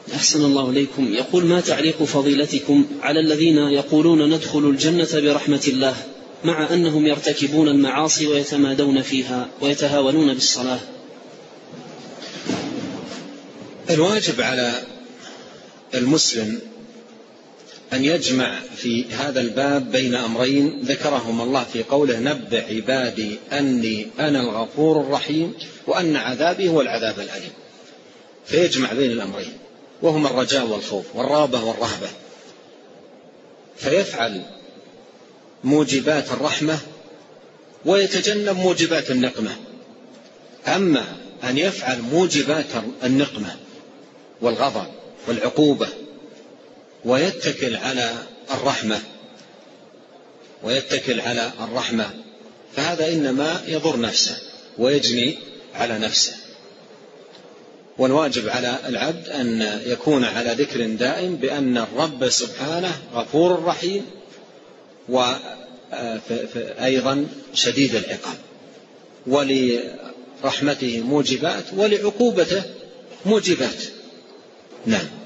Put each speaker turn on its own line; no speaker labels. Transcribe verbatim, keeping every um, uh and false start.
أحسن الله إليكم. يقول: ما تعليق فضيلتكم على الذين يقولون ندخل الجنة برحمة الله مع أنهم يرتكبون المعاصي ويتمادون فيها ويتهاونون بالصلاة؟
الواجب على المسلم أن يجمع في هذا الباب بين أمرين ذكرهما الله في قوله: نبئ عبادي أني أنا الغفور الرحيم وأن عذابي هو العذاب الأليم. فيجمع بين الأمرين وهما الرجاء والخوف والرغبة والرهبة، فيفعل موجبات الرحمة ويتجنب موجبات النقمة. أما أن يفعل موجبات النقمة والغضب والعقوبة ويتكل على الرحمة ويتكل على الرحمة فهذا إنما يضر نفسه ويجني على نفسه. والواجب على العبد أن يكون على ذكر دائم بأن الرب سبحانه غفور رحيم وأيضا شديد العقاب، ولرحمته موجبات ولعقوبته موجبات. نعم.